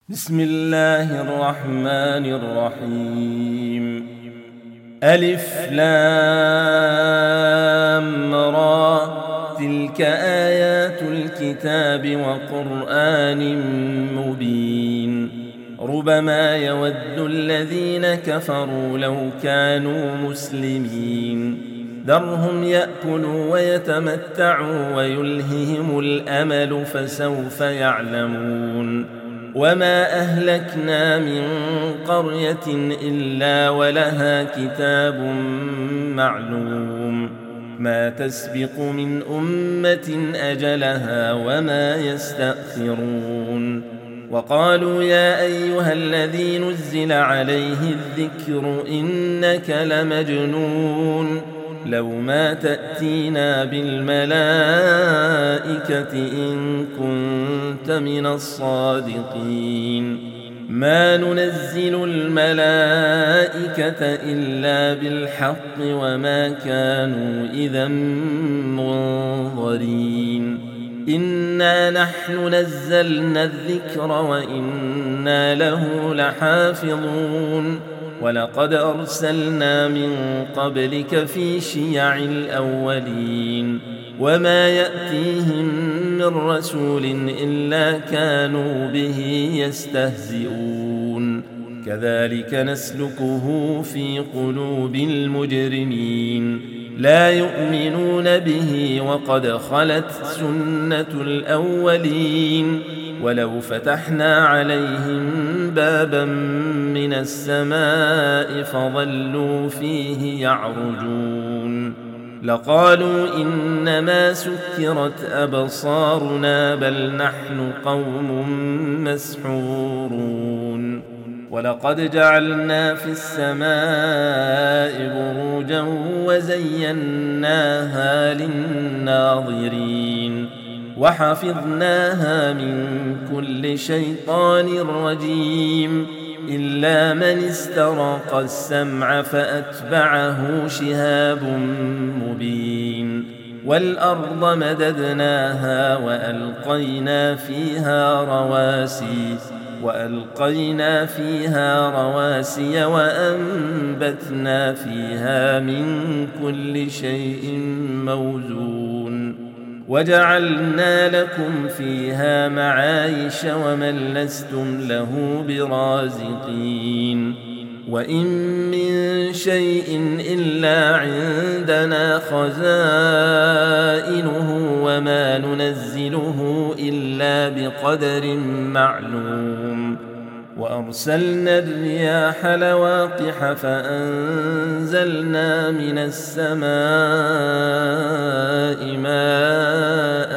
بسم الله الرحمن الرحيم. ألف لام را، تلك آيات الكتاب وقرآن مبين. ربما يود الذين كفروا لو كانوا مسلمين. ذرهم يأكلوا ويتمتعوا ويلههم الأمل فسوف يعلمون. وما أهلكنا من قرية إلا ولها كتاب معلوم، ما تسبق من أمة أجلها وما يستأخرون. وقالوا يا أيها الذي نزل عليه الذكر إنك لمجنون، لو ما تأتينا بالملائكة إن كنت من الصادقين. ما ننزل الملائكة إلا بالحق وما كانوا إذا منظرين. إنا نحن نزلنا الذكر وإنا له لحافظون. ولقد أرسلنا من قبلك في شيع الأولين، وما يأتيهم من رسول إلا كانوا به يستهزئون. كذلك نسلكه في قلوب المجرمين، لا يؤمنون به وقد خلت سنة الأولين. ولو فتحنا عليهم بابا من السماء فظلوا فيه يعرجون لقالوا إنما سكرت أبصارنا بل نحن قوم مسحورون. ولقد جعلنا في السماء بروجا وزيناها للناظرين وحفظناها من كل شيطان رجيم إلا من استرق السمع فأتبعه شهاب مبين. والأرض مددناها وألقينا فيها رواسي وأنبتنا فيها من كل شيء موزون. وجعلنا لكم فيها معايش ومن لستم له برازقين. وإن من شيء إلا عندنا خزائنه وما ننزله إلا بقدر معلوم. وأرسلنا الرياح لواقح فأنزلنا من السماء ماء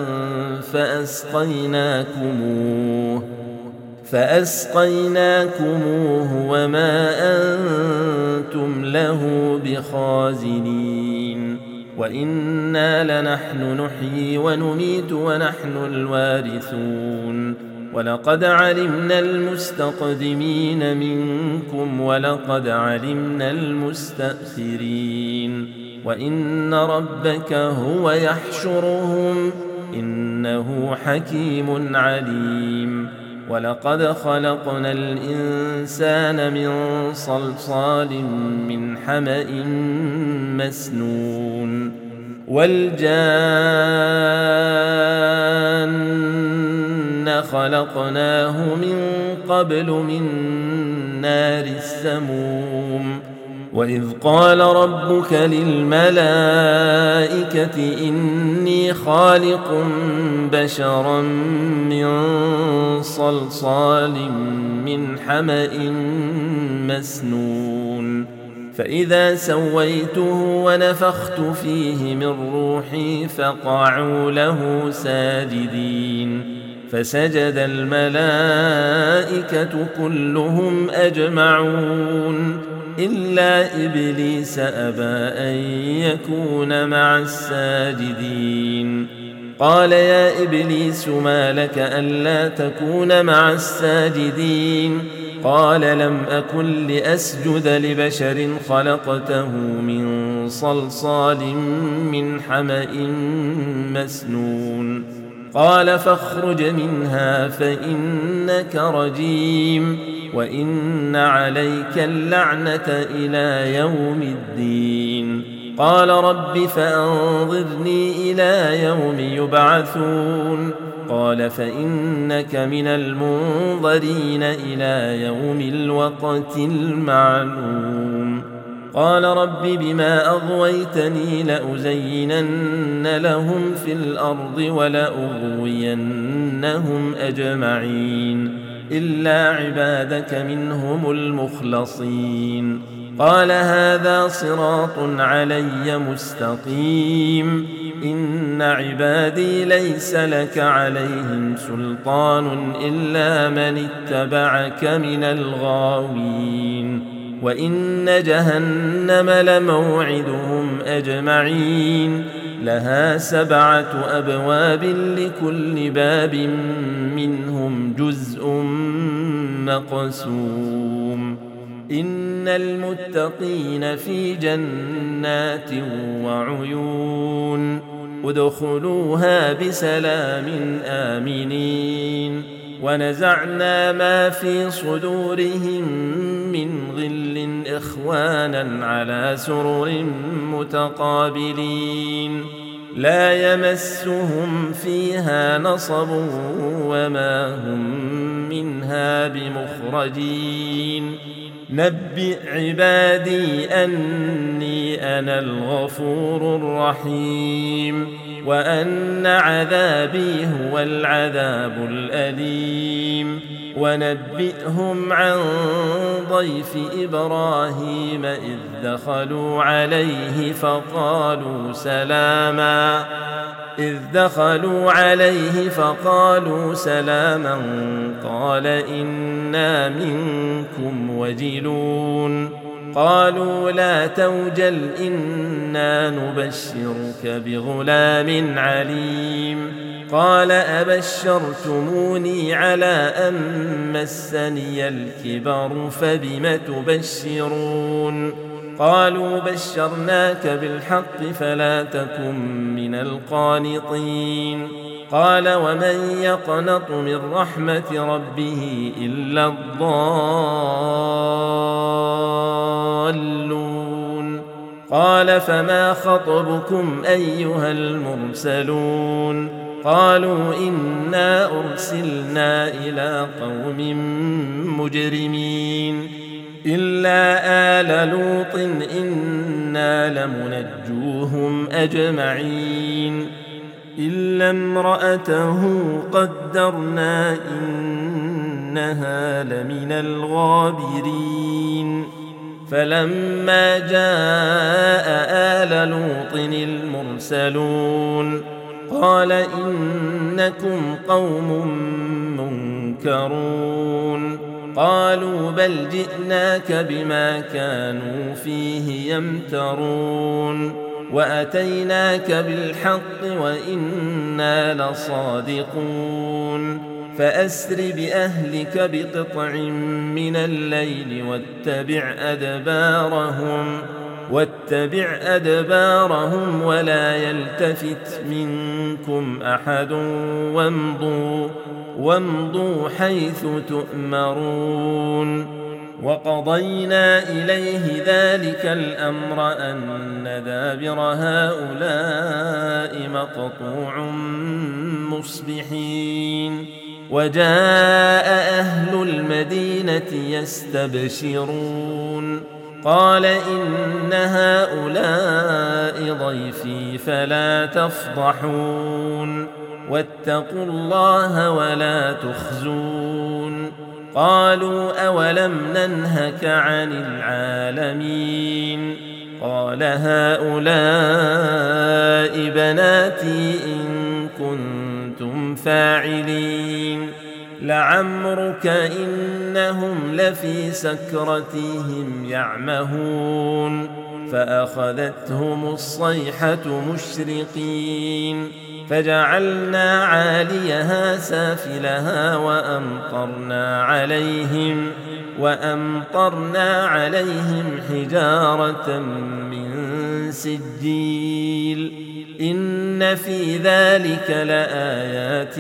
فأسقيناكموه وما أنتم له بخازنين. وإنا لنحن نحيي ونميت ونحن الوارثون. ولقد علمنا المستقدمين منكم ولقد علمنا المستأخرين. وإن ربك هو يحشرهم إنه حكيم عليم. ولقد خلقنا الإنسان من صلصال من حمأ مسنون. والجان خلقناه من قبل من نار السموم. وإذ قال ربك للملائكة إني خالق بشرا من صلصال من حمأ مسنون. فإذا سويته ونفخت فيه من روحي فقعوا له ساجدين. فسجد الملائكة كلهم أجمعون إلا إبليس أبى أن يكون مع الساجدين. قال يا إبليس ما لك ألا تكون مع الساجدين؟ قال لم أكن لأسجد لبشر خلقته من صلصال من حمأ مسنون. قال فاخرج منها فإنك رجيم وإن عليك اللعنة إلى يوم الدين. قال رب فأنظرني إلى يوم يبعثون. قال فإنك من المنظرين إلى يوم الوقت المعلوم. قال رب بما أغويتني لأزينن لهم في الأرض ولأغوينهم أجمعين إلا عبادك منهم المخلصين. قال هذا صراط علي مستقيم إن عبادي ليس لك عليهم سلطان إلا من اتبعك من الغاوين وإن جهنم لموعدهم أجمعين لها 7 أبواب لكل باب منهم جزء مقسوم. إن المتقين في جنات وعيون ادخلوها بسلام آمنين. ونزعنا ما في صدورهم من غل إخوانا على سرر متقابلين لا يمسهم فيها نصب وما هم منها بمخرجين. نبئ عبادي أني أنا الغفور الرحيم وأن عذابي هو العذاب الأليم. ونبئهم عن ضيف إبراهيم إذ دخلوا عليه فقالوا سلاما قال إنا منكم وجلون. قالوا لا توجل إنا نبشرك بغلام عليم. قال أبشرتموني على أن مسني الكبر فبم تبشرون. قالوا بشرناك بالحق فلا تكن من القانطين. قال ومن يقنط من رحمة ربه إلا الضالون. قال فما خطبكم أيها المرسلون؟ قالوا إنا أرسلنا إلى قوم مجرمين إلا آل لوط إنا لمنجوهم أجمعين إلا امرأته قدرنا إنها لمن الغابرين. فلما جاء آل لوط المرسلون قال إنكم قوم منكرون. قالوا بل جئناك بما كانوا فيه يمترون وأتيناك بالحق وإنا لصادقون. فأسر بأهلك بقطع من الليل واتبع أدبارهم ولا يلتفت منكم أحد وامضوا حيث تؤمرون. وقضينا إليه ذلك الأمر أن دابر هؤلاء مقطوع مصبحين. وجاء أهل المدينة يستبشرون قال إن هؤلاء ضيفي فلا تفضحون واتقوا الله ولا تخزون. قالوا أولم ننهك عن العالمين؟ قال هؤلاء بناتي إن كنتم فاعلين. لعمرك إنهم لفي سكرتهم يعمهون فأخذتهم الصيحة مشرقين فجعلنا عاليها سافلها وأمطرنا عليهم حجارة من سجيل إن في ذلك لآيات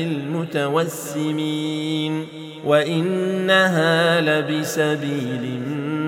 للمتوسمين وإنها لبسبيل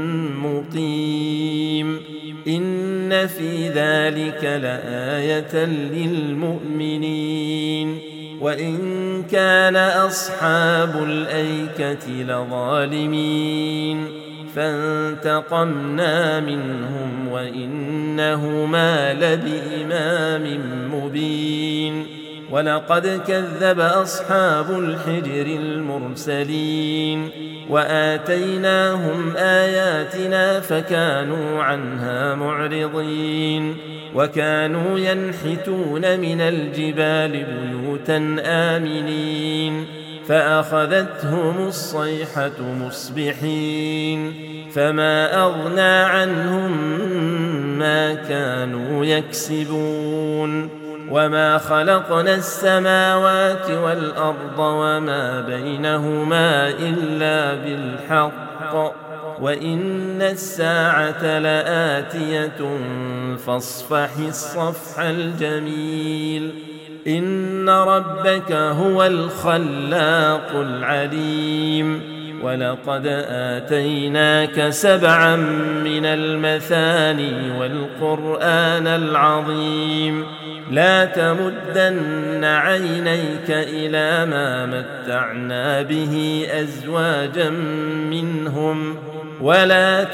مقيم إن في ذلك لآية للمؤمنين وإن كان أصحاب الأيكة لظالمين فانتقمنا منهم وإنهما لبإمام مبين ولقد كذب أصحاب الحجر المرسلين وآتيناهم آياتنا فكانوا عنها معرضين وكانوا ينحتون من الجبال بيوتا آمنين فأخذتهم الصيحة مصبحين فما أغنى عنهم ما كانوا يكسبون وما خلقنا السماوات والأرض وما بينهما إلا بالحق وإن الساعة لآتية فاصفح الصفح الجميل إن ربك هو الخلاق العليم ولقد آتيناك 7 من المثاني والقرآن العظيم لا تمدن عينيك إلى ما متعنا به أزواجا منهم ولا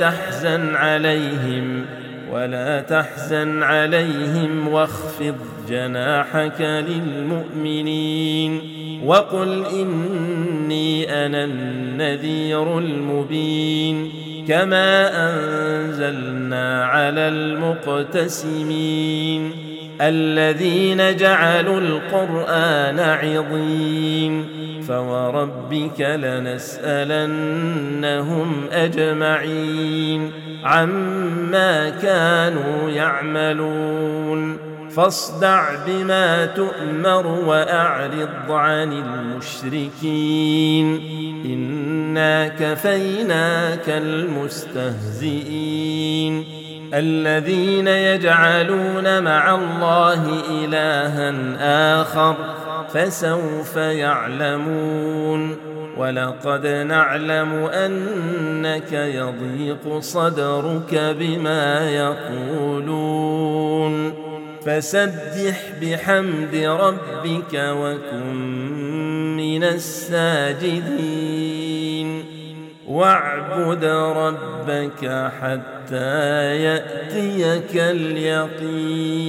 تحزن عليهم واخفض جناحك للمؤمنين وقل إني أنا النذير المبين كما أنزلنا على المقتسمين الذين جعلوا القرآن عضين فوربك لنسألنهم أجمعين عما كانوا يعملون فاصدع بما تؤمر وأعرض عن المشركين إنا كفيناك المستهزئين الذين يجعلون مع الله إلها آخر فسوف يعلمون ولقد نعلم أنك يضيق صدرك بما يقولون فسبح بحمد ربك وكن من الساجدين واعبد ربك حتى يأتيك اليقين.